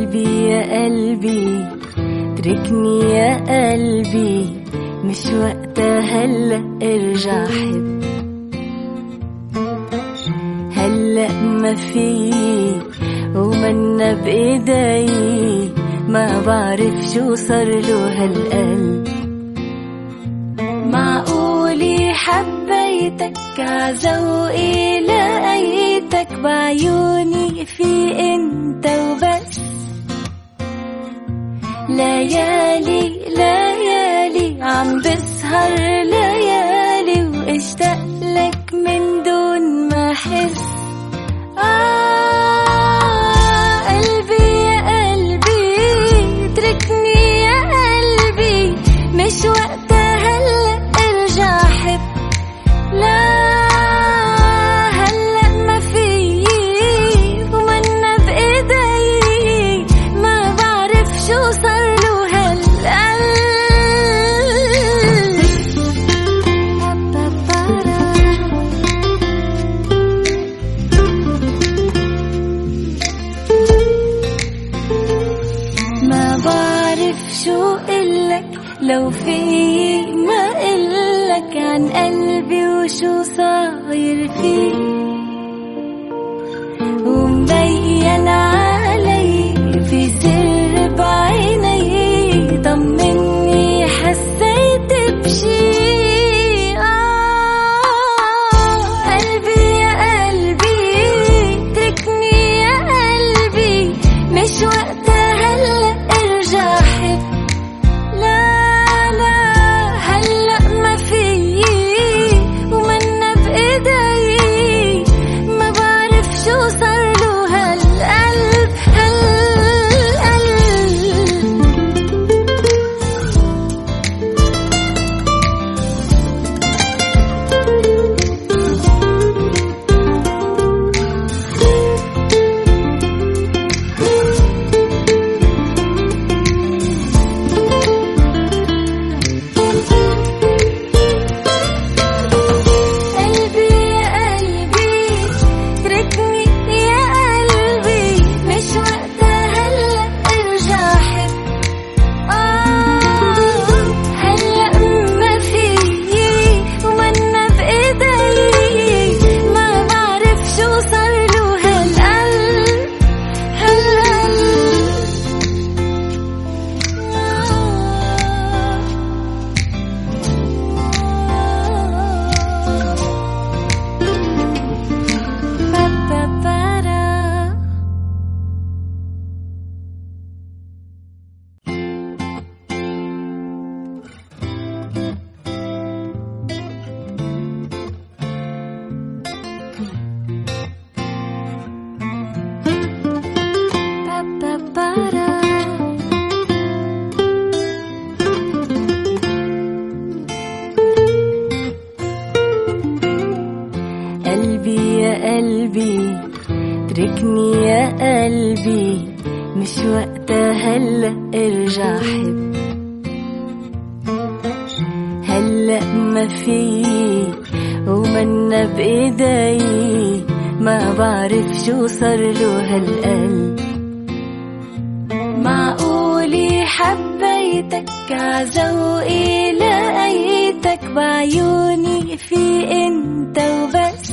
قلبي يا قلبي اتركني يا قلبي، مش وقتها هلأ ارجع حب. هلأ ما في ومنا بإيدي، ما بعرف شو صارله هالقلب. معقولي حبيتك عذوقي لقيتك بعيوني في انت وبس. ليالي ليالي عم بسهر ليالي واشتاق لك من دون ما احس. قلبي يا قلبي اتركني يا قلبي، مش وقتها هلأ ارجع حب. لا هلأ ما في ومنا بإيدي، ما بعرف شو صارله هالقلب. ما بعرف شو قلك لو في ما قلك عن قلبي وشو صاير فيه، ومبين علي في سر بعيني. طمني حسيت بشي. قلبي يا قلبي اتركني يا قلبي، مش وقتها هلأ ارجع حب. لا لا هلأ ما في ومنا بإيدي، ما بعرف شو صارله هالقلب قلبي يا قلبي اتركني يا قلبي، مش وقتها هلأ ارجع حب. هلأ ما في ومنا بإيدي، ما بعرف شو صارله هالقلب. معقولي حبيتك عذوقي لقيتك بعيوني في انت وبس.